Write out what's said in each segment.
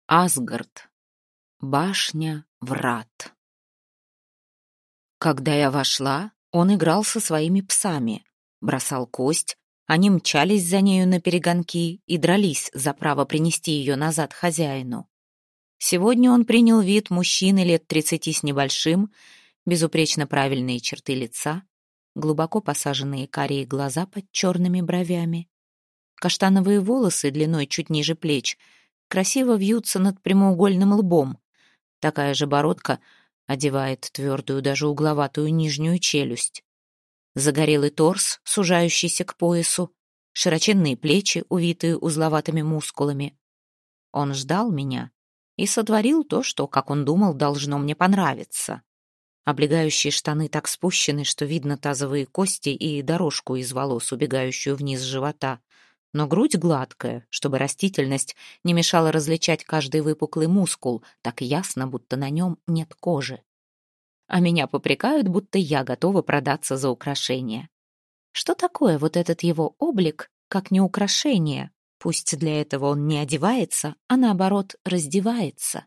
Асгард. Башня врат. Когда я вошла, он играл со своими псами, бросал кость, они мчались за нею наперегонки и дрались за право принести ее назад хозяину. Сегодня он принял вид мужчины лет 30 с небольшим, безупречно правильные черты лица, глубоко посаженные карие глаза под черными бровями. Каштановые волосы длиной чуть ниже плеч красиво вьются над прямоугольным лбом. Такая же бородка одевает твердую, даже угловатую нижнюю челюсть. Загорелый торс, сужающийся к поясу, широченные плечи, увитые узловатыми мускулами. Он ждал меня и сотворил то, что, как он думал, должно мне понравиться. Облегающие штаны так спущены, что видно тазовые кости и дорожку из волос, убегающую вниз живота. Но грудь гладкая, чтобы растительность не мешала различать каждый выпуклый мускул, так ясно, будто на нем нет кожи. А меня попрекают, будто я готова продаться за украшение. Что такое вот этот его облик, как не украшение? Пусть для этого он не одевается, а наоборот раздевается.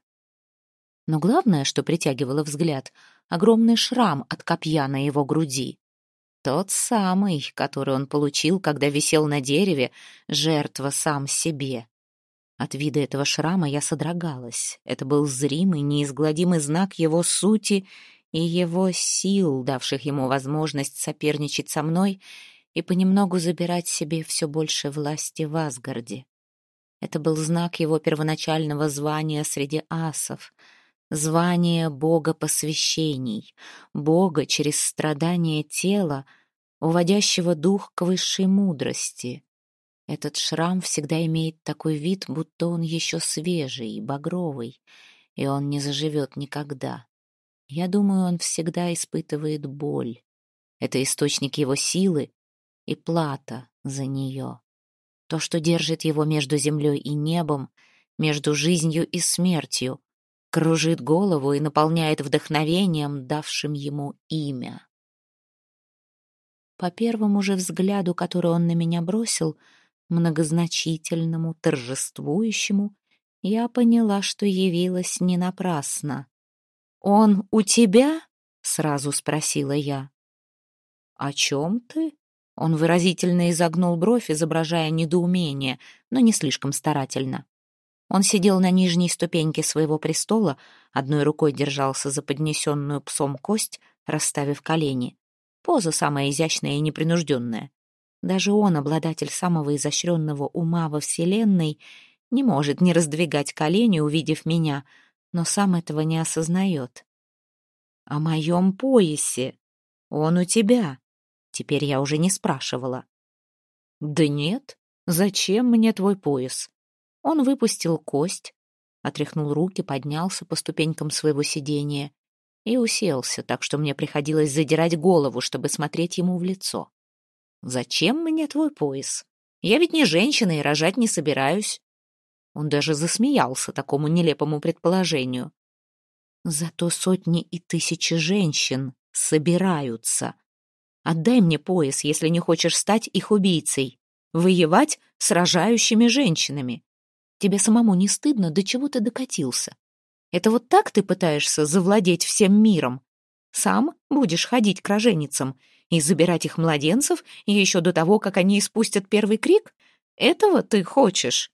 Но главное, что притягивало взгляд, огромный шрам от копья на его груди. Тот самый, который он получил, когда висел на дереве, жертва сам себе. От вида этого шрама я содрогалась. Это был зримый, неизгладимый знак его сути и его сил, давших ему возможность соперничать со мной и понемногу забирать себе все больше власти в Асгарде. Это был знак его первоначального звания среди асов, звание бога посвящений, бога через страдание тела, уводящего дух к высшей мудрости. Этот шрам всегда имеет такой вид, будто он еще свежий, багровый, и он не заживет никогда. Я думаю, он всегда испытывает боль. Это источник его силы и плата за нее. То, что держит его между землей и небом, между жизнью и смертью, кружит голову и наполняет вдохновением, давшим ему имя. По первому же взгляду, который он на меня бросил, многозначительному, торжествующему, я поняла, что явилась не напрасно. «Он у тебя?» — сразу спросила я. «О чем ты?» Он выразительно изогнул бровь, изображая недоумение, но не слишком старательно. Он сидел на нижней ступеньке своего престола, одной рукой держался за поднесенную псом кость, расставив колени. Поза самая изящная и непринужденная. Даже он, обладатель самого изощренного ума во Вселенной, не может не раздвигать колени, увидев меня, но сам этого не осознает. «О моем поясе. Он у тебя». Теперь я уже не спрашивала. «Да нет. Зачем мне твой пояс?» Он выпустил кость, отряхнул руки, поднялся по ступенькам своего сидения и уселся, так что мне приходилось задирать голову, чтобы смотреть ему в лицо. «Зачем мне твой пояс? Я ведь не женщина и рожать не собираюсь». Он даже засмеялся такому нелепому предположению. «Зато сотни и тысячи женщин собираются. Отдай мне пояс, если не хочешь стать их убийцей. Воевать с рожающими женщинами. Тебе самому не стыдно, до чего ты докатился? Это вот так ты пытаешься завладеть всем миром? Сам будешь ходить к роженицам и забирать их младенцев еще до того, как они испустят первый крик? Этого ты хочешь?»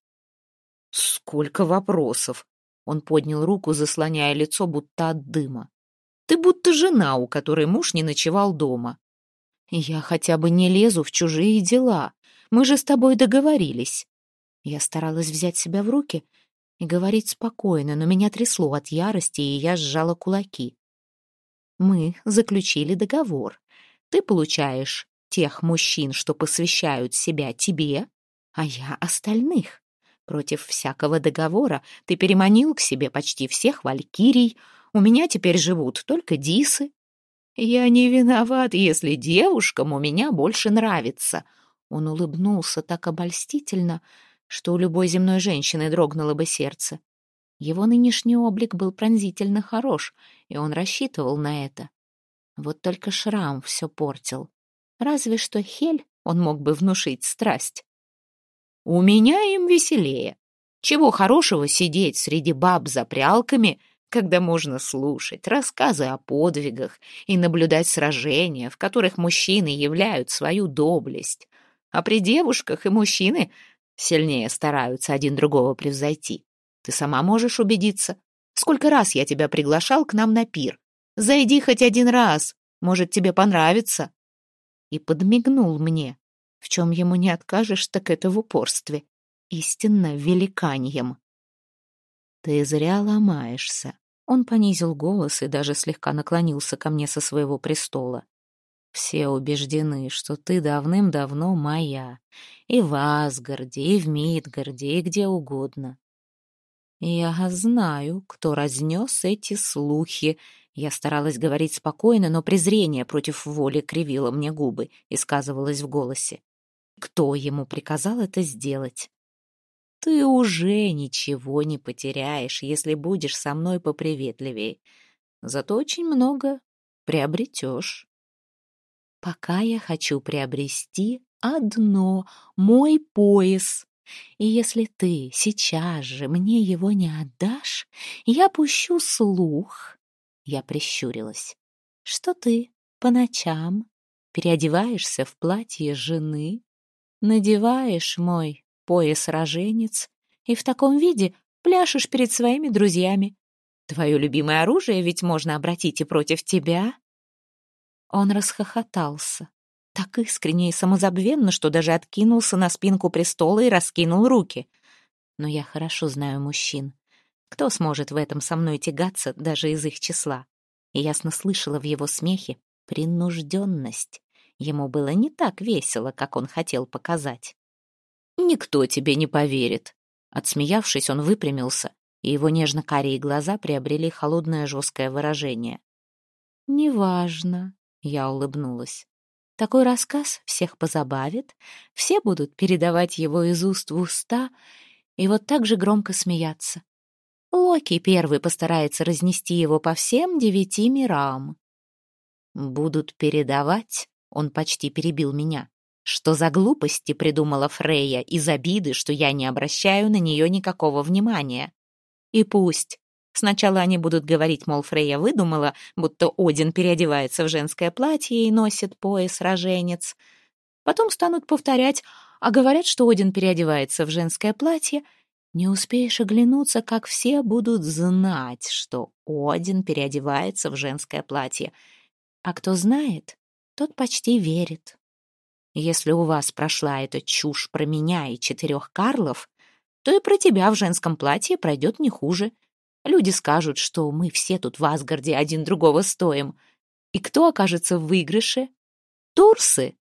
«Сколько вопросов!» Он поднял руку, заслоняя лицо, будто от дыма. «Ты будто жена, у которой муж не ночевал дома». «Я хотя бы не лезу в чужие дела. Мы же с тобой договорились». Я старалась взять себя в руки и говорить спокойно, но меня трясло от ярости, и я сжала кулаки. «Мы заключили договор. Ты получаешь тех мужчин, что посвящают себя тебе, а я остальных. Против всякого договора ты переманил к себе почти всех валькирий. У меня теперь живут только дисы. Я не виноват, если девушкам у меня больше нравится». Он улыбнулся так обольстительно, что у любой земной женщины дрогнуло бы сердце. Его нынешний облик был пронзительно хорош, и он рассчитывал на это. Вот только шрам все портил. Разве что Хель он мог бы внушить страсть. «У меня им веселее. Чего хорошего сидеть среди баб за прялками, когда можно слушать рассказы о подвигах и наблюдать сражения, в которых мужчины являют свою доблесть, а при девушках и мужчины сильнее стараются один другого превзойти. Ты сама можешь убедиться. Сколько раз я тебя приглашал к нам на пир. Зайди хоть один раз, может, тебе понравится. И подмигнул мне. В чем ему не откажешь, так это в упорстве. Истинно великаньем. Ты зря ломаешься. Он понизил голос и даже слегка наклонился ко мне со своего престола. Все убеждены, что ты давным-давно моя. И в Асгарде, и в Мидгарде, и где угодно. Я знаю, кто разнес эти слухи. Я старалась говорить спокойно, но презрение против воли кривило мне губы и сказывалось в голосе. Кто ему приказал это сделать? Ты уже ничего не потеряешь, если будешь со мной поприветливее. Зато очень много приобретешь. Пока я хочу приобрести одно — мой пояс. И если ты сейчас же мне его не отдашь, я пущу слух. Я прищурилась. Что ты по ночам переодеваешься в платье жены, надеваешь мой пояс-роженец и в таком виде пляшешь перед своими друзьями. Твое любимое оружие ведь можно обратить и против тебя. Он расхохотался, так искренне и самозабвенно, что даже откинулся на спинку престола и раскинул руки. Но я хорошо знаю мужчин. Кто сможет в этом со мной тягаться даже из их числа? И ясно слышала в его смехе принужденность. Ему было не так весело, как он хотел показать. «Никто тебе не поверит». Отсмеявшись, он выпрямился, и его нежно-карие глаза приобрели холодное жесткое выражение. «Неважно», — я улыбнулась. «Такой рассказ всех позабавит, все будут передавать его из уст в уста и вот так же громко смеяться. Локи первый постарается разнести его по всем 9 мирам». «Будут передавать?» — он почти перебил меня. «Что за глупости придумала Фрейя из обиды, что я не обращаю на нее никакого внимания? И пусть. Сначала они будут говорить, мол, Фрейя выдумала, будто Один переодевается в женское платье и носит пояс-роженец. Потом станут повторять, а говорят, что Один переодевается в женское платье. Не успеешь оглянуться, как все будут знать, что Один переодевается в женское платье. А кто знает, тот почти верит. Если у вас прошла эта чушь про меня и 4 Карлов, то и про тебя в женском платье пройдет не хуже. Люди скажут, что мы все тут в Асгарде один другого стоим. И кто окажется в выигрыше? Турсы.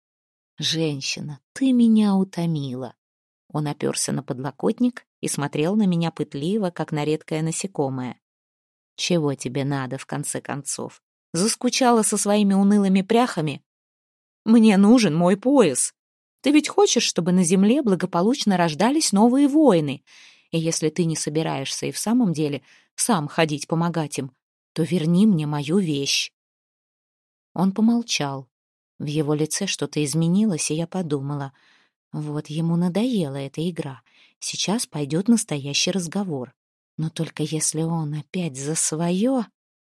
Женщина, ты меня утомила. Он оперся на подлокотник и смотрел на меня пытливо, как на редкое насекомое. Чего тебе надо, в конце концов? Заскучала со своими унылыми пряхами? Мне нужен мой пояс. Ты ведь хочешь, чтобы на земле благополучно рождались новые воины? И если ты не собираешься и в самом деле сам ходить помогать им, то верни мне мою вещь». Он помолчал. В его лице что-то изменилось, и я подумала, вот ему надоела эта игра. Сейчас пойдет настоящий разговор. Но только если он опять за свое...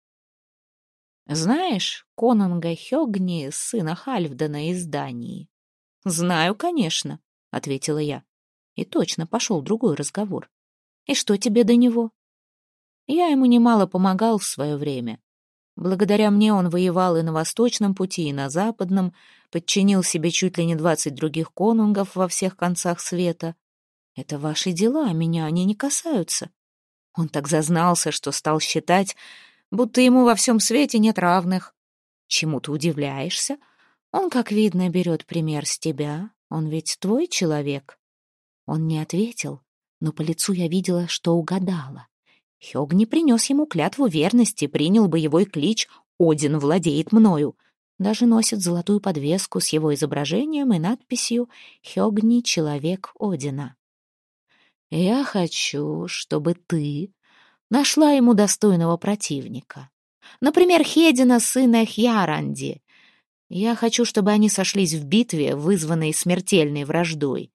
«Знаешь конунга Хёгни, сына Хальфдена из Дании?» «Знаю, конечно», — ответила я. И точно пошел другой разговор. «И что тебе до него?» Я ему немало помогал в свое время. Благодаря мне он воевал и на Восточном пути, и на Западном, подчинил себе чуть ли не 20 других конунгов во всех концах света. Это ваши дела, меня они не касаются. Он так зазнался, что стал считать, будто ему во всем свете нет равных. Чему ты удивляешься? Он, как видно, берет пример с тебя. Он ведь твой человек. Он не ответил, но по лицу я видела, что угадала. Хёгни принес ему клятву верности, принял боевой клич «Один владеет мною». Даже носит золотую подвеску с его изображением и надписью «Хёгни — человек Одина». Я хочу, чтобы ты нашла ему достойного противника. Например, Хедина, сына Хьяранди. Я хочу, чтобы они сошлись в битве, вызванной смертельной враждой.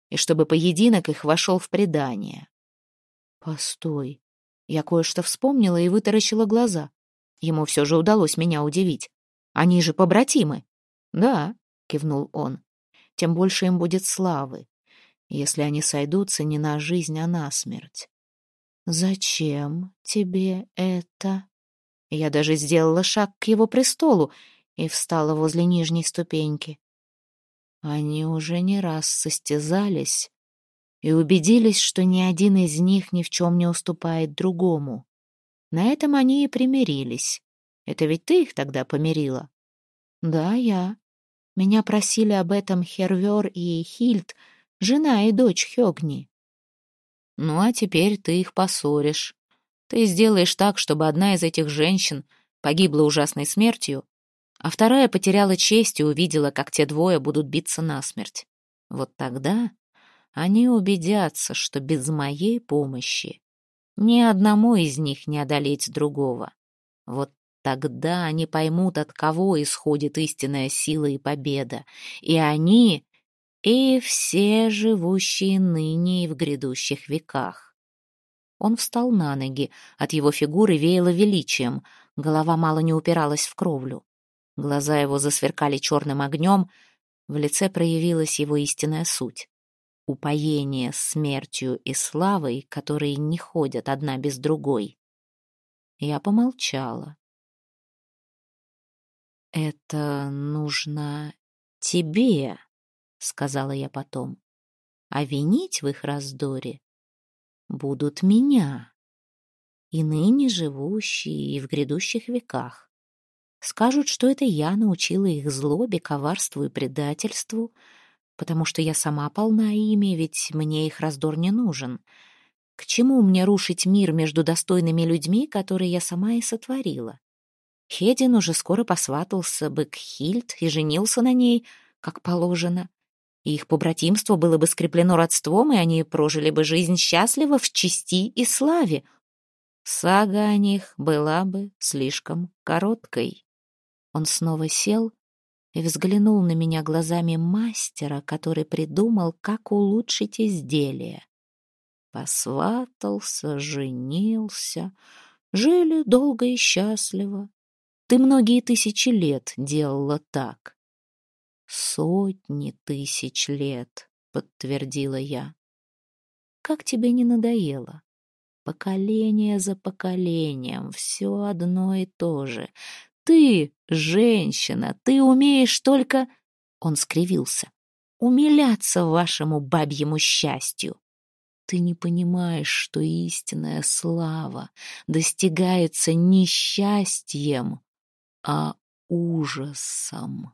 и чтобы поединок их вошел в предание. Постой, я кое-что вспомнила и вытаращила глаза. Ему все же удалось меня удивить. Они же побратимы. Да, кивнул он, тем больше им будет славы, если они сойдутся не на жизнь, а на смерть. Зачем тебе это? Я даже сделала шаг к его престолу и встала возле нижней ступеньки. Они уже не раз состязались и убедились, что ни один из них ни в чем не уступает другому. На этом они и примирились. Это ведь ты их тогда помирила? Да, я. Меня просили об этом Хервер и Хильд, жена и дочь Хёгни. Ну, а теперь ты их поссоришь. Ты сделаешь так, чтобы одна из этих женщин погибла ужасной смертью, а вторая потеряла честь и увидела, как те двое будут биться насмерть. Вот тогда они убедятся, что без моей помощи ни одному из них не одолеть другого. Вот тогда они поймут, от кого исходит истинная сила и победа. И они, и все живущие ныне и в грядущих веках. Он встал на ноги, от его фигуры веяло величием, голова мало не упиралась в кровлю. Глаза его засверкали черным огнем, в лице проявилась его истинная суть. Упоение смертью и славой, которые не ходят одна без другой. Я помолчала. «Это нужно тебе», — сказала я потом. «А винить в их раздоре будут меня, и ныне живущие, и в грядущих веках. Скажут, что это я научила их злобе, коварству и предательству, потому что я сама полна ими, ведь мне их раздор не нужен. К чему мне рушить мир между достойными людьми, которые я сама и сотворила? Хедин уже скоро посватался бы к Хильд и женился на ней, как положено. И их побратимство было бы скреплено родством, и они прожили бы жизнь счастливо в чести и славе. Сага о них была бы слишком короткой». Он снова сел и взглянул на меня глазами мастера, который придумал, как улучшить изделие. Посватался, женился, жили долго и счастливо. Ты многие тысячи лет делала так. «Сотни тысяч лет», — подтвердила я. «Как тебе не надоело? Поколение за поколением, все одно и то же. Ты, женщина, ты умеешь только...» Он скривился. «Умиляться вашему бабьему счастью. Ты не понимаешь, что истинная слава достигается не счастьем, а ужасом.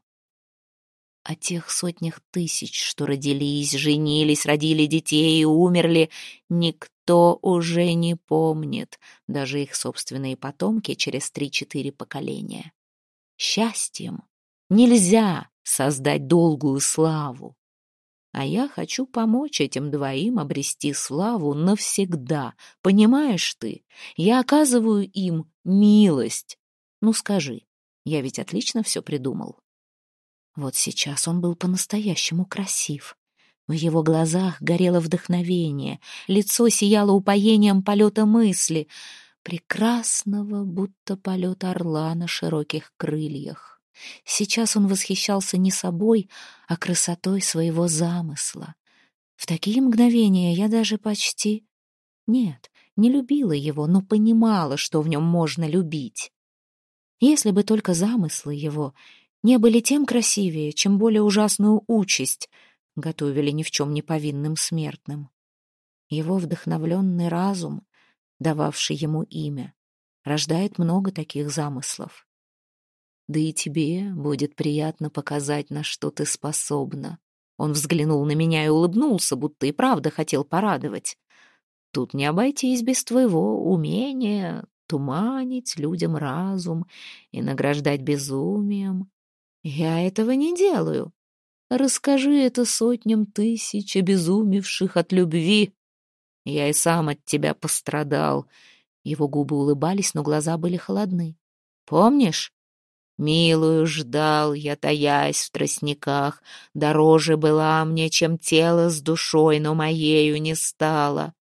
О тех сотнях тысяч, что родились, женились, родили детей и умерли, никто уже не помнит, даже их собственные потомки через 3-4 поколения. Счастьем нельзя создать долгую славу. А я хочу помочь этим двоим обрести славу навсегда. Понимаешь ты? Я оказываю им милость. Ну скажи, я ведь отлично все придумал». Вот сейчас он был по-настоящему красив. В его глазах горело вдохновение, лицо сияло упоением полета мысли, прекрасного, будто полет орла на широких крыльях. Сейчас он восхищался не собой, а красотой своего замысла. В такие мгновения я даже почти... Нет, не любила его, но понимала, что в нем можно любить. Если бы только замыслы его не были тем красивее, чем более ужасную участь готовили ни в чем не повинным смертным. Его вдохновленный разум, дававший ему имя, рождает много таких замыслов. Да и тебе будет приятно показать, на что ты способна. Он взглянул на меня и улыбнулся, будто и правда хотел порадовать. Тут не обойтись без твоего умения туманить людям разум и награждать безумием. Я этого не делаю. Расскажи это сотням тысяч обезумевших от любви. Я и сам от тебя пострадал. Его губы улыбались, но глаза были холодны. Помнишь? Милую ждал я, таясь в тростниках. Дороже была мне, чем тело с душой, но моею не стало.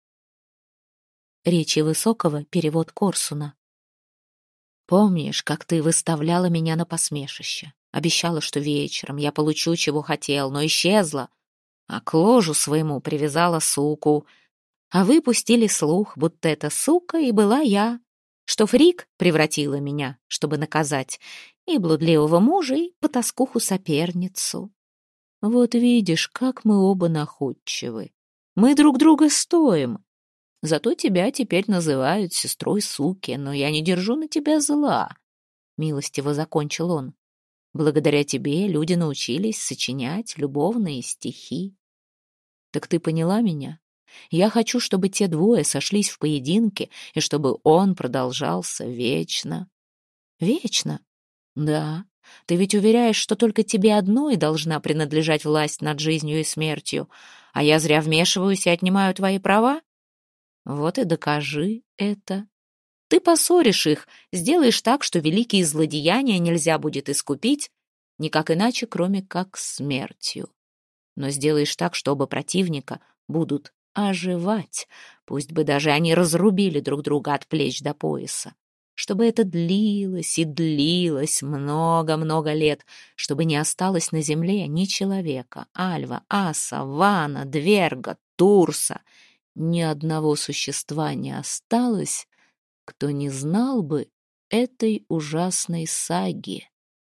Речи Высокого, перевод Корсуна. Помнишь, как ты выставляла меня на посмешище? Обещала, что вечером я получу, чего хотел, но исчезла. А к ложу своему привязала суку. А вы пустили слух, будто эта сука и была я, что Фрик превратила меня, чтобы наказать и блудливого мужа, и потаскуху-соперницу. Вот видишь, как мы оба находчивы. Мы друг друга стоим. Зато тебя теперь называют сестрой суки, но я не держу на тебя зла. Милостиво закончил он. Благодаря тебе люди научились сочинять любовные стихи. Так ты поняла меня? Я хочу, чтобы те двое сошлись в поединке, и чтобы он продолжался вечно. Вечно? Да. Ты ведь уверяешь, что только тебе одной должна принадлежать власть над жизнью и смертью, а я зря вмешиваюсь и отнимаю твои права? Вот и докажи это. Ты поссоришь их, сделаешь так, что великие злодеяния нельзя будет искупить никак иначе, кроме как смертью. Но сделаешь так, что оба противника будут оживать, пусть бы даже они разрубили друг друга от плеч до пояса. Чтобы это длилось и длилось много-много лет, чтобы не осталось на земле ни человека, Альва, Аса, Вана, Дверга, Турса. Ни одного существа не осталось, кто не знал бы этой ужасной саги,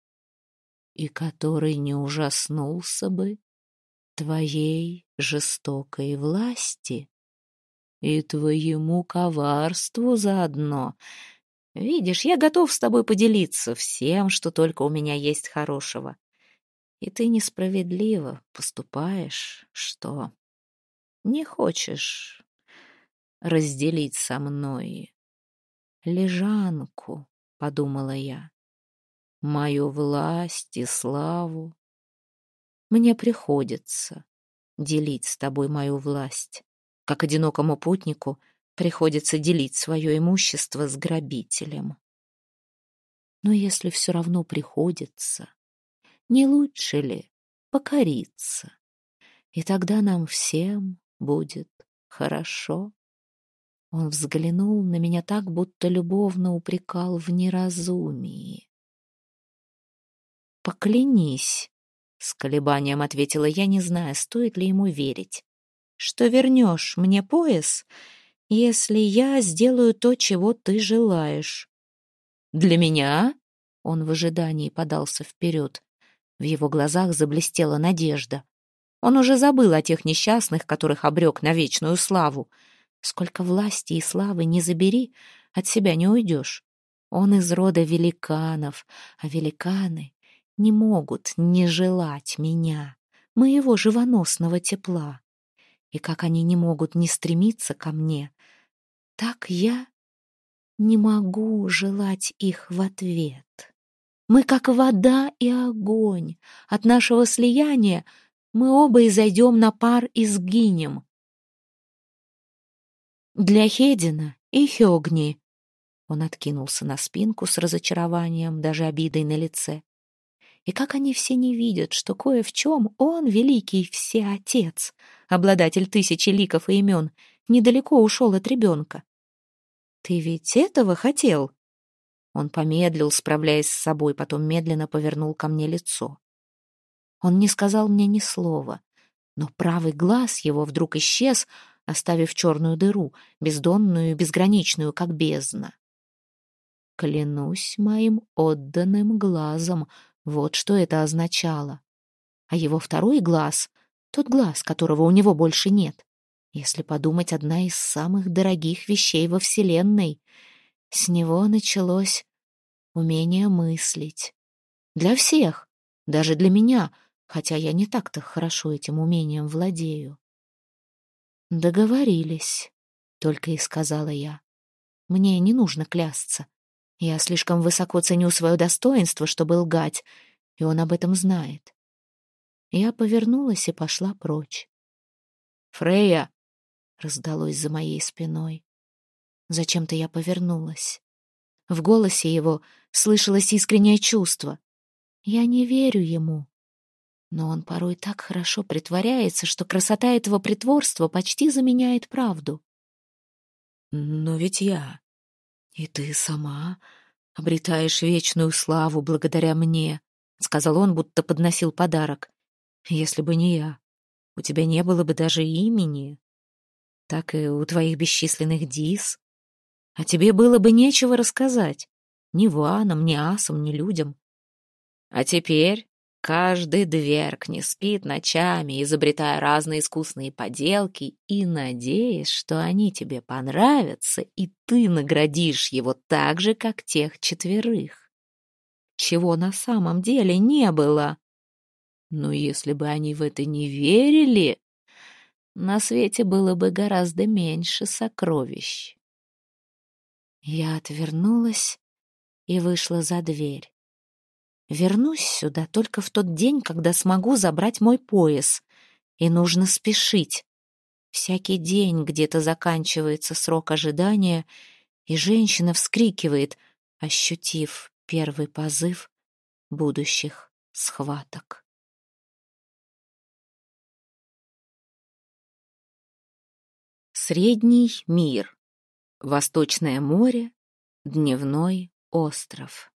и который не ужаснулся бы твоей жестокой власти и твоему коварству заодно. Видишь, я готов с тобой поделиться всем, что только у меня есть хорошего. И ты несправедливо поступаешь, что не хочешь разделить со мной лежанку, подумала я, мою власть и славу. Мне приходится делить с тобой мою власть, как одинокому путнику приходится делить свое имущество с грабителем. Но если все равно приходится, не лучше ли покориться? И тогда нам всем будет хорошо. Он взглянул на меня так, будто любовно упрекал в неразумии. «Поклянись», — с колебанием ответила я, не зная, стоит ли ему верить, «что вернешь мне пояс, если я сделаю то, чего ты желаешь». «Для меня?» — он в ожидании подался вперед. В его глазах заблестела надежда. Он уже забыл о тех несчастных, которых обрек на вечную славу. Сколько власти и славы не забери, от себя не уйдешь. Он из рода великанов, а великаны не могут не желать меня, моего живоносного тепла. И как они не могут не стремиться ко мне, так я не могу желать их в ответ. Мы как вода и огонь. От нашего слияния мы оба изойдем на пар и сгинем. Для Хедина и Хёгни. Он откинулся на спинку с разочарованием, даже обидой на лице. И как они все не видят, что кое в чем он, великий всеотец, обладатель тысячи ликов и имен, недалеко ушел от ребенка. Ты ведь этого хотел? Он помедлил, справляясь с собой, потом медленно повернул ко мне лицо. Он не сказал мне ни слова, но правый глаз его вдруг исчез, оставив черную дыру, бездонную и безграничную, как бездна. Клянусь моим отданным глазом, вот что это означало. А его второй глаз, тот глаз, которого у него больше нет, если подумать, одна из самых дорогих вещей во Вселенной. С него началось умение мыслить. Для всех, даже для меня, хотя я не так-то хорошо этим умением владею. «Договорились», — только и сказала я. «Мне не нужно клясться. Я слишком высоко ценю свое достоинство, чтобы лгать, и он об этом знает». Я повернулась и пошла прочь. «Фрейя!» — раздалось за моей спиной. Зачем-то я повернулась. В голосе его слышалось искреннее чувство. Я не верю ему. Но он порой так хорошо притворяется, что красота этого притворства почти заменяет правду. «Но ведь я и ты сама обретаешь вечную славу благодаря мне», — сказал он, будто подносил подарок. «Если бы не я, у тебя не было бы даже имени. Так и у твоих бесчисленных дис. А тебе было бы нечего рассказать. Ни ванам, ни асам, ни людям. А теперь каждый дверг не спит ночами, изобретая разные искусные поделки и надеясь, что они тебе понравятся, и ты наградишь его так же, как тех 4, чего на самом деле не было. Но если бы они в это не верили, на свете было бы гораздо меньше сокровищ». Я отвернулась и вышла за дверь. Вернусь сюда только в тот день, когда смогу забрать мой пояс. И нужно спешить. Всякий день где-то заканчивается срок ожидания, и женщина вскрикивает, ощутив первый позыв будущих схваток. Средний мир. Восточное море. Дневной остров.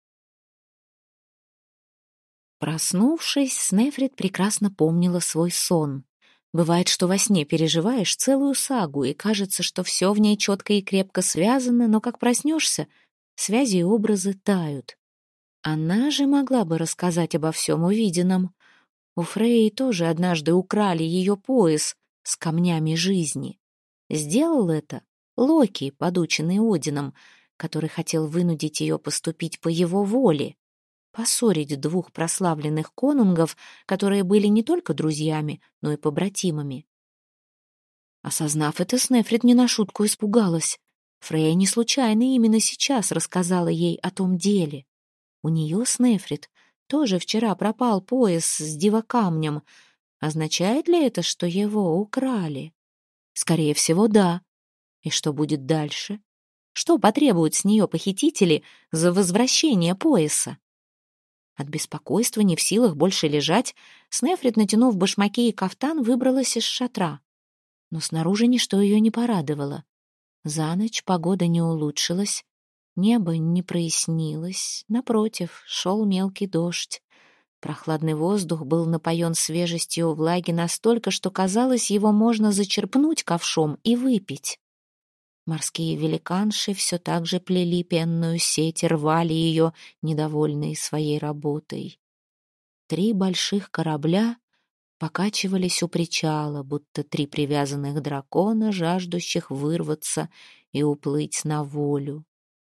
Проснувшись, Снефрит прекрасно помнила свой сон. Бывает, что во сне переживаешь целую сагу, и кажется, что все в ней четко и крепко связано, но как проснешься, связи и образы тают. Она же могла бы рассказать обо всем увиденном. У Фрейи тоже однажды украли ее пояс с камнями жизни. Сделал это Локи, подученный Одином, который хотел вынудить ее поступить по его воле, поссорить 2 прославленных конунгов, которые были не только друзьями, но и побратимами. Осознав это, Снефрит не на шутку испугалась. Фрейя не случайно именно сейчас рассказала ей о том деле. У нее, Снефрит, тоже вчера пропал пояс с дивокамнем. Означает ли это, что его украли? Скорее всего, да. И что будет дальше? Что потребуют с нее похитители за возвращение пояса? От беспокойства, не в силах больше лежать, Снефрит, натянув башмаки и кафтан, выбралась из шатра. Но снаружи ничто ее не порадовало. За ночь погода не улучшилась, небо не прояснилось, напротив, шел мелкий дождь. Прохладный воздух был напоен свежестью влаги настолько, что казалось, его можно зачерпнуть ковшом и выпить. Морские великанши все так же плели пенную сеть и рвали ее, недовольные своей работой. 3 больших корабля покачивались у причала, будто 3 привязанных дракона, жаждущих вырваться и уплыть на волю.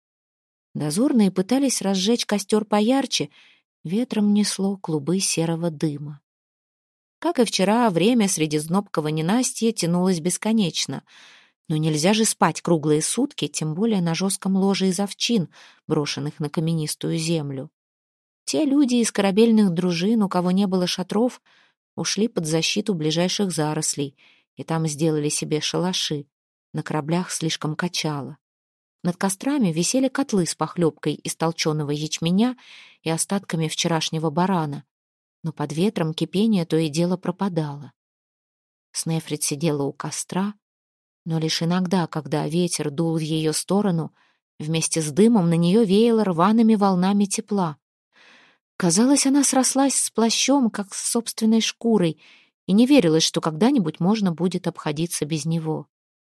Дозорные пытались разжечь костер поярче, ветром несло клубы серого дыма. Как и вчера, время среди знобкого ненастья тянулось бесконечно. Но нельзя же спать круглые сутки, тем более на жестком ложе из овчин, брошенных на каменистую землю. Те люди из корабельных дружин, у кого не было шатров, ушли под защиту ближайших зарослей и там сделали себе шалаши. На кораблях слишком качало. Над кострами висели котлы с похлебкой из толченого ячменя и остатками вчерашнего барана, но под ветром кипение то и дело пропадало. Снефрит сидела у костра, но лишь иногда, когда ветер дул в ее сторону, вместе с дымом на нее веяло рваными волнами тепла. Казалось, она срослась с плащом, как с собственной шкурой, и не верилось, что когда-нибудь можно будет обходиться без него.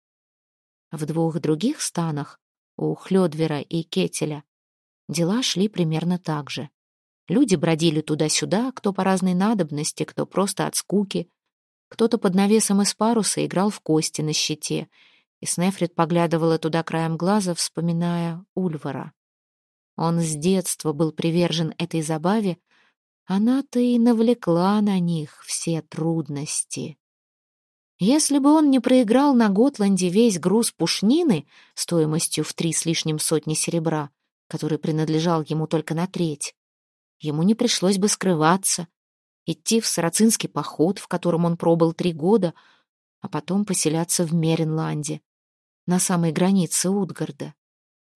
В 2 других станах, у Хлёдвера и Кетеля, дела шли примерно так же. Люди бродили туда-сюда, кто по разной надобности, кто просто от скуки. Кто-то под навесом из паруса играл в кости на щите, и Снефрит поглядывала туда краем глаза, вспоминая Ульвара. Он с детства был привержен этой забаве, она-то и навлекла на них все трудности. Если бы он не проиграл на Готланде весь груз пушнины стоимостью в 3 с лишним сотни серебра, который принадлежал ему только на треть, ему не пришлось бы скрываться, идти в сарацинский поход, в котором он пробыл 3 года, а потом поселяться в Меренланде, на самой границе Утгарда.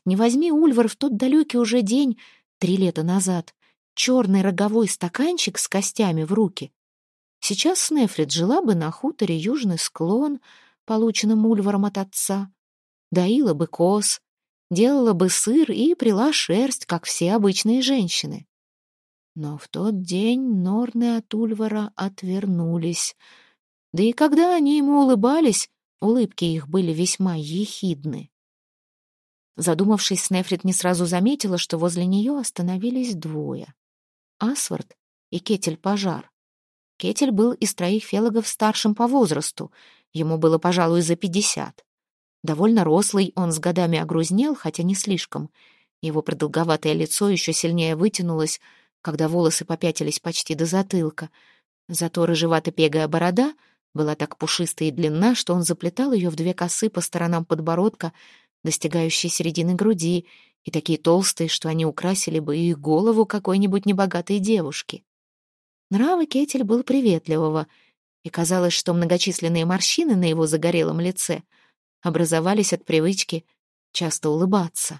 Не возьми Ульвар в тот далекий уже день, 3 лета назад, черный роговой стаканчик с костями в руки. Сейчас Снефрит жила бы на хуторе Южный Склон, полученном Ульваром от отца, доила бы коз, делала бы сыр и прила шерсть, как все обычные женщины. Но в тот день Норны от Ульвара отвернулись. Да и когда они ему улыбались, улыбки их были весьма ехидны. Задумавшись, Снефрит не сразу заметила, что возле нее остановились двое. Асвард и Кетель-пожар. Кетель был из 3 фелагов старшим по возрасту, ему было, пожалуй, за 50. Довольно рослый, он с годами огрузнел, хотя не слишком. Его продолговатое лицо еще сильнее вытянулось, когда волосы попятились почти до затылка. Зато рыжевато-пегая борода была так пушистая и длинна, что он заплетал ее в 2 косы по сторонам подбородка, достигающие середины груди, и такие толстые, что они украсили бы и голову какой-нибудь небогатой девушки. Нрав Кетель был приветливого, и казалось, что многочисленные морщины на его загорелом лице образовались от привычки часто улыбаться.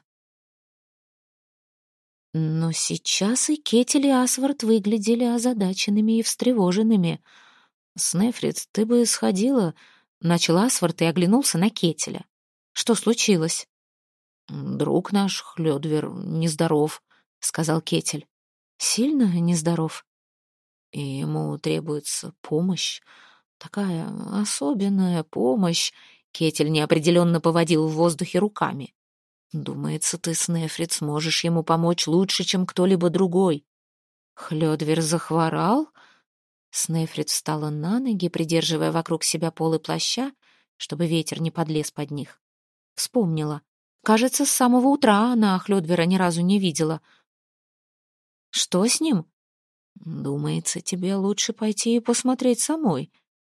Но сейчас и Кетель, и Асвард выглядели озадаченными и встревоженными. «Снефрит, ты бы сходила», — начал Асвард и оглянулся на Кетеля. «Что случилось?» «Друг наш, Хлёдвер, нездоров», — сказал Кетель. «Сильно нездоров?» «И ему требуется помощь, такая особенная помощь», — Кетель неопределенно поводил в воздухе руками. «Думается, ты, Снефрит, сможешь ему помочь лучше, чем кто-либо другой». «Хлёдвер захворал?» Снефрит встала на ноги, придерживая вокруг себя полы плаща, чтобы ветер не подлез под них. Вспомнила. Кажется, с самого утра она Хлёдвера ни разу не видела. «Что с ним?» «Думается, тебе лучше пойти и посмотреть самой».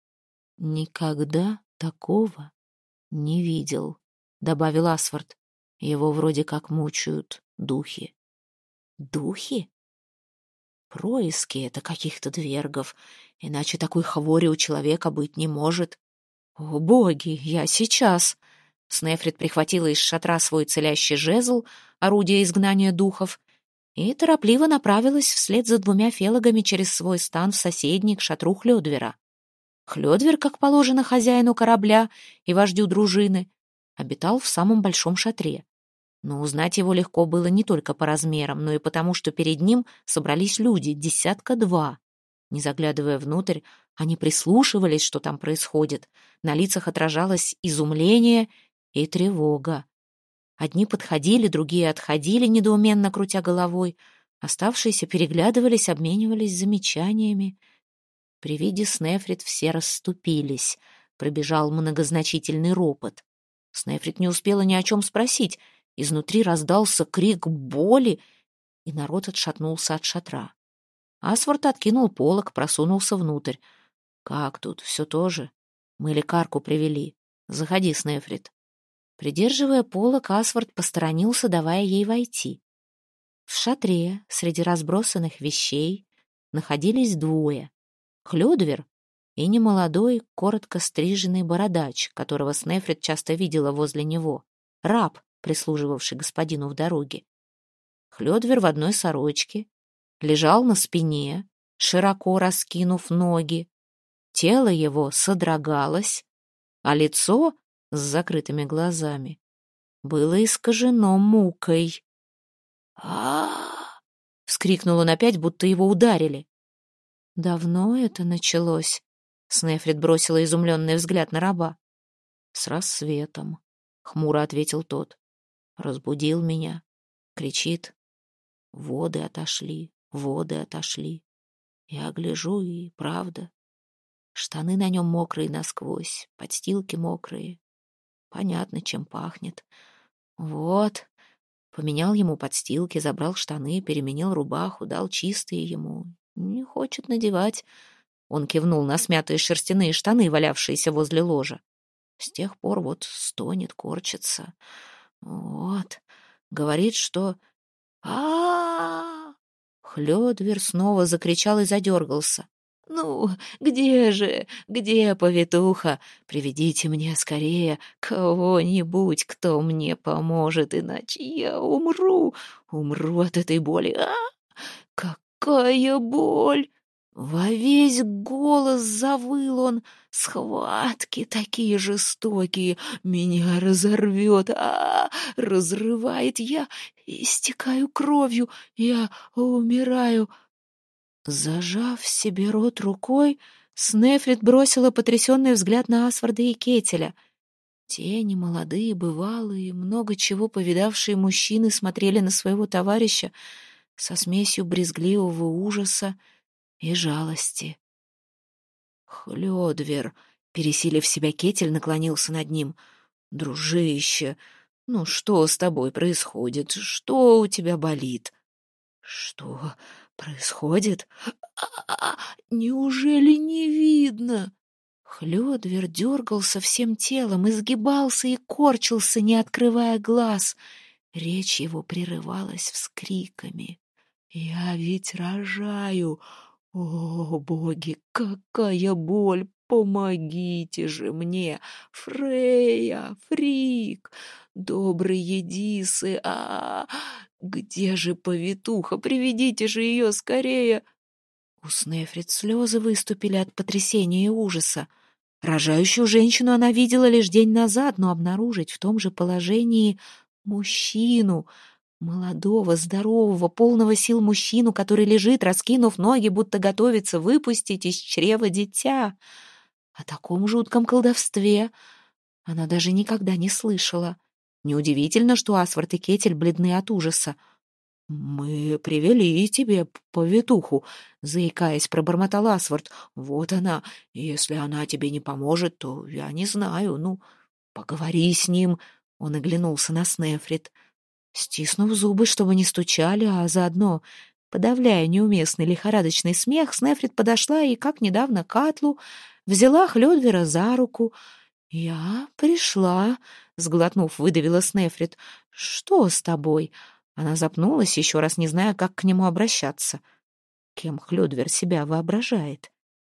«Никогда такого не видел», — добавил Асвард. «Его вроде как мучают духи». «Духи?» «Происки — это каких-то двергов, иначе такой хвори у человека быть не может». «О, боги, я сейчас!» Снефрит прихватила из шатра свой целящий жезл, орудие изгнания духов, и торопливо направилась вслед за 2 фелагами через свой стан в соседний к шатру Хлёдвера. Хлёдвер, как положено хозяину корабля и вождю дружины, обитал в самом большом шатре. Но узнать его легко было не только по размерам, но и потому, что перед ним собрались люди, 10-2. Не заглядывая внутрь, они прислушивались, что там происходит. На лицах отражалось изумление и тревога. Одни подходили, другие отходили, недоуменно крутя головой. Оставшиеся переглядывались, обменивались замечаниями. При виде Снефрит все расступились. Пробежал многозначительный ропот. Снефрит не успела ни о чем спросить. Изнутри раздался крик боли, и народ отшатнулся от шатра. Асвард откинул полог, просунулся внутрь. «Как тут? Все то же? Мы лекарку привели. Заходи, Снефрит». Придерживая полог, Асвард посторонился, давая ей войти. В шатре, среди разбросанных вещей, находились 2. Хлёдвер и немолодой, коротко стриженный бородач, которого Снефрит часто видела возле него, раб, прислуживавший господину в дороге. Хлёдвер в одной сорочке лежал на спине, широко раскинув ноги. Тело его содрогалось, а лицо с закрытыми глазами было искажено мукой. Вскрикнул он опять, будто его ударили. «Давно это началось?» Снефрит бросила изумленный взгляд на раба. «С рассветом», — хмуро ответил тот. «Разбудил меня. Кричит. Воды отошли, воды отошли. Я гляжу, и правда. Штаны на нем мокрые насквозь, подстилки мокрые. Понятно, чем пахнет. Вот». Поменял ему подстилки, забрал штаны, переменил рубаху, дал чистые ему. Не хочет надевать. Он кивнул на смятые шерстяные штаны, валявшиеся возле ложа. С тех пор вот стонет, корчится. Вот. Говорит, что... Хлёдвер снова закричал и задергался. Ну, где же, где повитуха? Приведите мне скорее кого-нибудь, кто мне поможет, иначе я умру от этой боли. Какая боль!» Во весь голос завыл он. «Схватки такие жестокие, меня разорвет, разрывает, я истекаю кровью, я умираю». Зажав себе рот рукой, Снефрит бросила потрясенный взгляд на Асварда и Кетеля. Те немолодые, бывалые, много чего повидавшие мужчины смотрели на своего товарища со смесью брезгливого ужаса и жалости. «Хлёдвер», — пересилив себя, Кетель наклонился над ним. «Дружище, ну что с тобой происходит? Что у тебя болит?» «Что происходит? Неужели не видно?» Хлёдвер дергался всем телом, изгибался и корчился, не открывая глаз. Речь его прерывалась вскриками. «Я ведь рожаю! О, боги, какая боль! Помогите же мне! Фрейя, Фрик, добрые Дисы! Где же повитуха? Приведите же ее скорее!» У Снефрит слезы выступили от потрясения и ужаса. Рожающую женщину она видела лишь день назад, но обнаружить в том же положении мужчину, молодого, здорового, полного сил мужчину, который лежит, раскинув ноги, будто готовится выпустить из чрева дитя. О таком жутком колдовстве она даже никогда не слышала. Неудивительно, что Асвард и Кетель бледны от ужаса. «Мы привели тебе повитуху», — заикаясь, пробормотал Асвард. «Вот она. Если она тебе не поможет, то я не знаю. Ну, поговори с ним». Он оглянулся на Снефрит. Стиснув зубы, чтобы не стучали, а заодно, подавляя неуместный лихорадочный смех, Снефрит подошла и, как недавно Катлу, взяла Хлёдвера за руку. «Я пришла», — сглотнув, выдавила Снефрит. «Что с тобой?» Она запнулась, еще раз не зная, как к нему обращаться. Кем Хлёдвер себя воображает?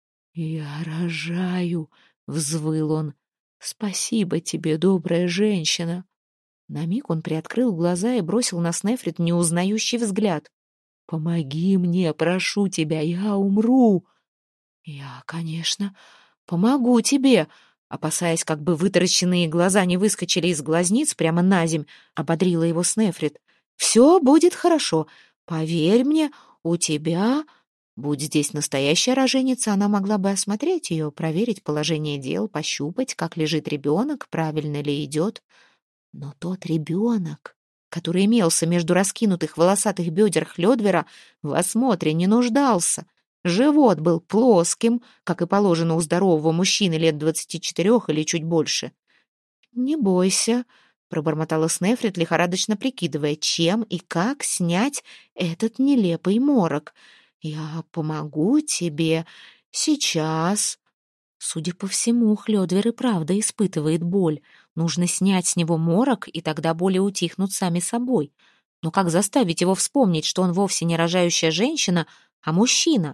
«Я рожаю», — взвыл он. «Спасибо тебе, добрая женщина». На миг он приоткрыл глаза и бросил на Снефрит неузнающий взгляд. «Помоги мне, прошу тебя, я умру». «Я, конечно, помогу тебе», опасаясь, как бы вытаращенные глаза не выскочили из глазниц прямо наземь, ободрила его Снефрит. «Все будет хорошо. Поверь мне, у тебя...» Будь здесь настоящая роженица, она могла бы осмотреть ее, проверить положение дел, пощупать, как лежит ребенок, правильно ли идет. Но тот ребенок, который имелся между раскинутых волосатых бедер Хлёдвера, в осмотре не нуждался. Живот был плоским, как и положено у здорового мужчины лет 24 или чуть больше. «Не бойся», — пробормотала Снефрит, лихорадочно прикидывая, чем и как снять этот нелепый морок. «Я помогу тебе сейчас». Судя по всему, Хлёдвер и правда испытывает боль. Нужно снять с него морок, и тогда боли утихнут сами собой. Но как заставить его вспомнить, что он вовсе не рожающая женщина, а мужчина?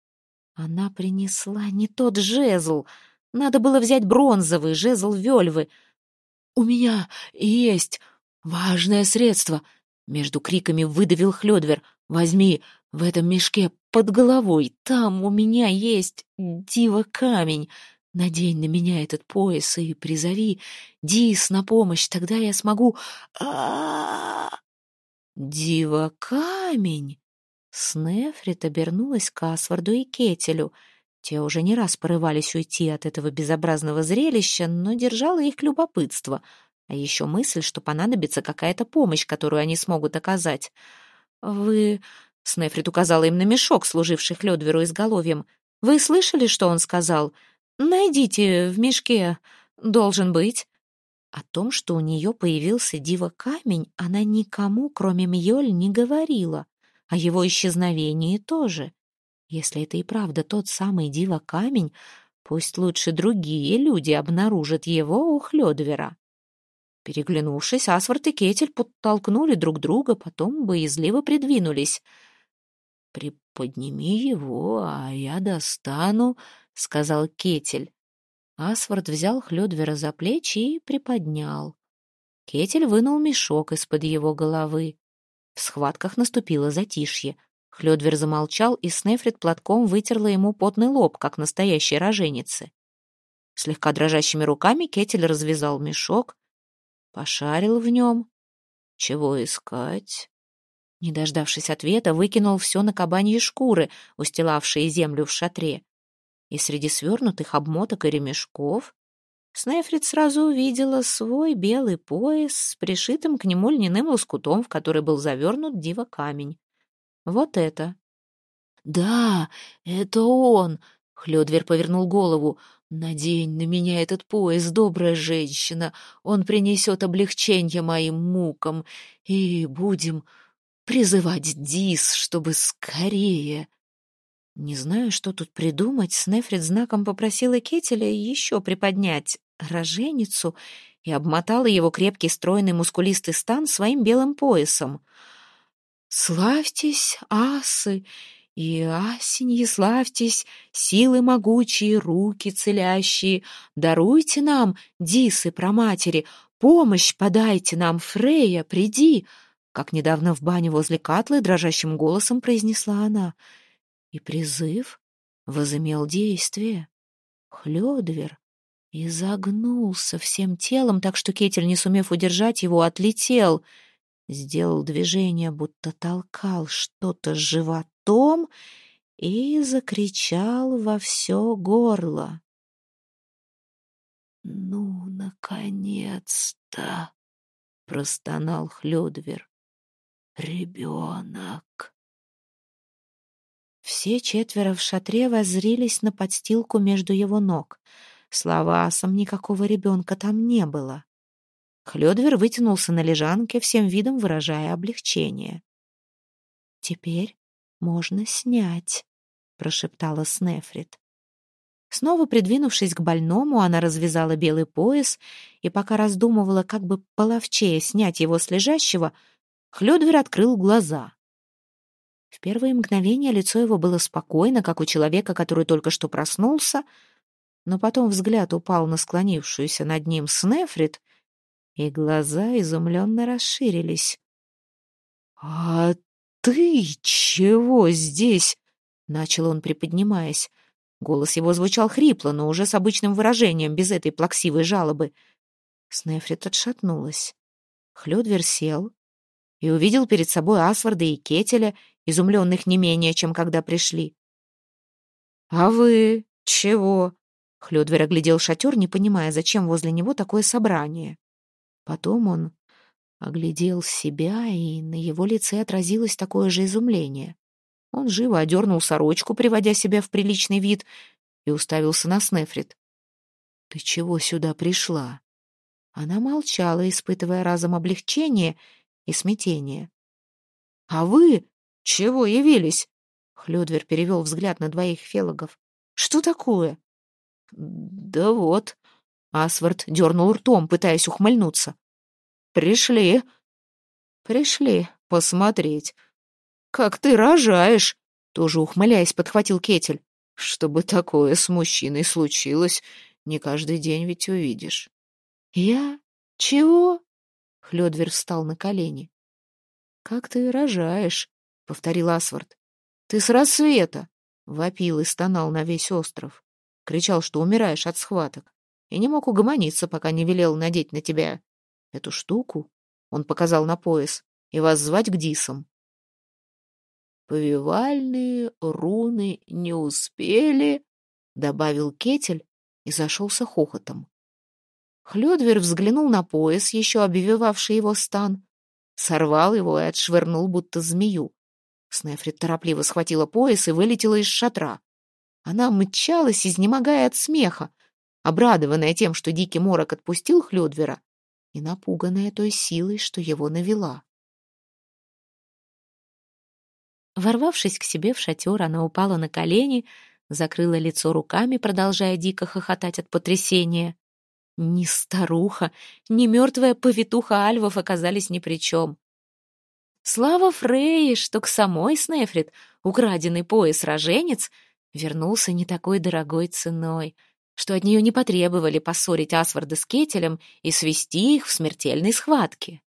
Она принесла не тот жезл. Надо было взять бронзовый жезл Вельвы. «У меня есть важное средство», — между криками выдавил Хлёдвер. «Возьми в этом мешке под головой. Там у меня есть дива-камень. Надень на меня этот пояс и призови Дис на помощь. Тогда я смогу...» Дива-камень! Снефрит обернулась к Асварду и Кетелю. Те уже не раз порывались уйти от этого безобразного зрелища, но держало их любопытство. А еще мысль, что понадобится какая-то помощь, которую они смогут оказать. «Вы...» — Снефрит указала им на мешок, служивший Хлёдверу изголовьем. «Вы слышали, что он сказал? Найдите в мешке. Должен быть». О том, что у нее появился дива-камень, она никому, кроме Мьёль, не говорила. О его исчезновении тоже. Если это и правда тот самый дива-камень, пусть лучше другие люди обнаружат его у Хлёдвера. Переглянувшись, Асвард и Кетель подтолкнули друг друга, потом боязливо придвинулись. «Приподними его, а я достану», — сказал Кетель. Асвард взял Хлёдвера за плечи и приподнял. Кетель вынул мешок из-под его головы. В схватках наступило затишье. Хлёдвер замолчал, и Снефрит платком вытерла ему потный лоб, как настоящей роженице. Слегка дрожащими руками Кетель развязал мешок, пошарил в нем. «Чего искать?» Не дождавшись ответа, выкинул все на кабаньи шкуры, устилавшие землю в шатре. И среди свернутых обмоток и ремешков Снефрит сразу увидела свой белый пояс с пришитым к нему льняным лоскутом, в который был завернут дива-камень. Вот это. «Да, это он!» — Хлёдвер повернул голову. «Надень на меня этот пояс, добрая женщина. Он принесет облегчение моим мукам. И будем призывать Дис, чтобы скорее...» Не знаю, что тут придумать, Снефрит знаком попросила Кетеля еще приподнять роженицу и обмотала его крепкий, стройный, мускулистый стан своим белым поясом. «Славьтесь, асы, и асеньи, славьтесь, силы могучие, руки целящие, даруйте нам, дисы праматери, помощь подайте нам, Фрея, приди!» Как недавно в бане возле Катлы дрожащим голосом произнесла она. И призыв возымел действие. Хлёдвер изогнулся всем телом, так что Кетель, не сумев удержать его, отлетел. Сделал движение, будто толкал что-то животом, и закричал во все горло. «Ну, наконец-то!» — простонал Хлёдвер. «Ребенок!» Все четверо в шатре воззрились на подстилку между его ног. Слава асам, никакого ребенка там не было. Хлёдвер вытянулся на лежанке, всем видом выражая облегчение. «Теперь можно снять», — прошептала Снефрит. Снова придвинувшись к больному, она развязала белый пояс, и пока раздумывала, как бы половчее снять его с лежащего, Хлёдвер открыл глаза. В первые мгновения лицо его было спокойно, как у человека, который только что проснулся, но потом взгляд упал на склонившуюся над ним Снефрит, и глаза изумленно расширились. «А ты чего здесь?» — начал он, приподнимаясь. Голос его звучал хрипло, но уже с обычным выражением, без этой плаксивой жалобы. Снефрит отшатнулась. Хлёдвер сел и увидел перед собой Асварда и Кетеля, изумленных не менее, чем когда пришли. «А вы чего?» Хлёдвер оглядел шатер, не понимая, зачем возле него такое собрание. Потом он оглядел себя, и на его лице отразилось такое же изумление. Он живо одернул сорочку, приводя себя в приличный вид, и уставился на Снефрит. «Ты чего сюда пришла?» Она молчала, испытывая разом облегчение и смятение. «А вы чего явились?» Хлёдвер перевел взгляд на двоих фелагов. «Что такое?» «Да вот», — Асвард дернул ртом, пытаясь ухмыльнуться. «Пришли посмотреть. Как ты рожаешь!» Тоже ухмыляясь, подхватил Кетель. «Чтобы такое с мужчиной случилось, не каждый день ведь увидишь». «Я? Чего?» Хлёдвер встал на колени. «Как ты рожаешь?» — повторил Асвард. «Ты с рассвета!» — вопил и стонал на весь остров. Кричал, что умираешь от схваток, и не мог угомониться, пока не велел надеть на тебя эту штуку, он показал на пояс, и вас звать к Дисам. «Повивальные руны не успели», — добавил Кетель и зашелся хохотом. Хлёдвер взглянул на пояс, еще обвивавший его стан, сорвал его и отшвырнул, будто змею. Снефрит торопливо схватила пояс и вылетела из шатра. Она мчалась, изнемогая от смеха, обрадованная тем, что дикий морок отпустил Хлёдвера, и напуганная той силой, что его навела. Ворвавшись к себе в шатер, она упала на колени, закрыла лицо руками, продолжая дико хохотать от потрясения. Ни старуха, ни мертвая повитуха Альвов оказались ни при чем. Слава Фрейе, что к самой Снефрит украденный пояс-роженец вернулся не такой дорогой ценой, что от нее не потребовали поссорить Асварда с Кетелем и свести их в смертельной схватке.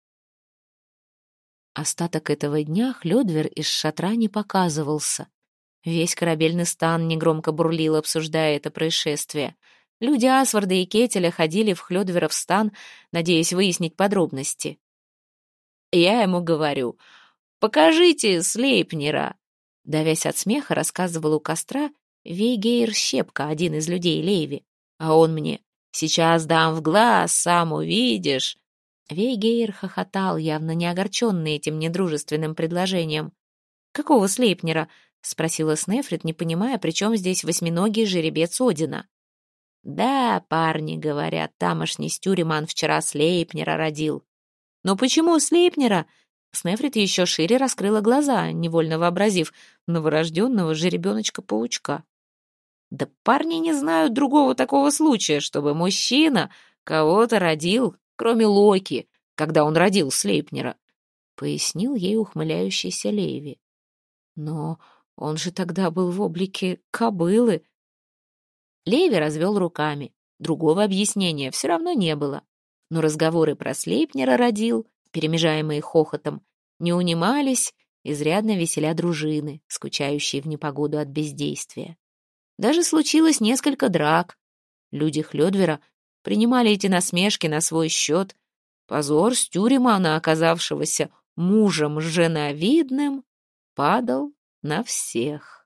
Остаток этого дня Хлёдвер из шатра не показывался. Весь корабельный стан негромко бурлил, обсуждая это происшествие. Люди Асварда и Кетеля ходили в Хлёдверов стан, надеясь выяснить подробности. «Я ему говорю, покажите Слейпнира!» Давясь от смеха, рассказывал у костра Вейгейр Щепка, один из людей Лейви. А он мне: «Сейчас дам в глаз, сам увидишь». Вейгейр хохотал, явно не огорченный этим недружественным предложением. «Какого Слейпнира?» — спросила Снефрит, не понимая, при чем здесь восьминогий жеребец Одина. «Да, парни говорят, тамошний Стюриман вчера Слейпнира родил». «Но почему Слейпнира?» Снефрит еще шире раскрыла глаза, невольно вообразив новорожденного жеребеночка-паучка. «Да парни не знают другого такого случая, чтобы мужчина кого-то родил, кроме Локи, когда он родил Слейпнира», — пояснил ей ухмыляющийся Лейви. «Но он же тогда был в облике кобылы». Лейви развел руками. Другого объяснения все равно не было. Но разговоры про Слейпнира родил, перемежаемые хохотом, не унимались, изрядно веселя дружины, скучающие в непогоду от бездействия. Даже случилось несколько драк. Люди Хлёдвера принимали эти насмешки на свой счет. Позор Стюримана, оказавшегося мужем женовидным, падал на всех.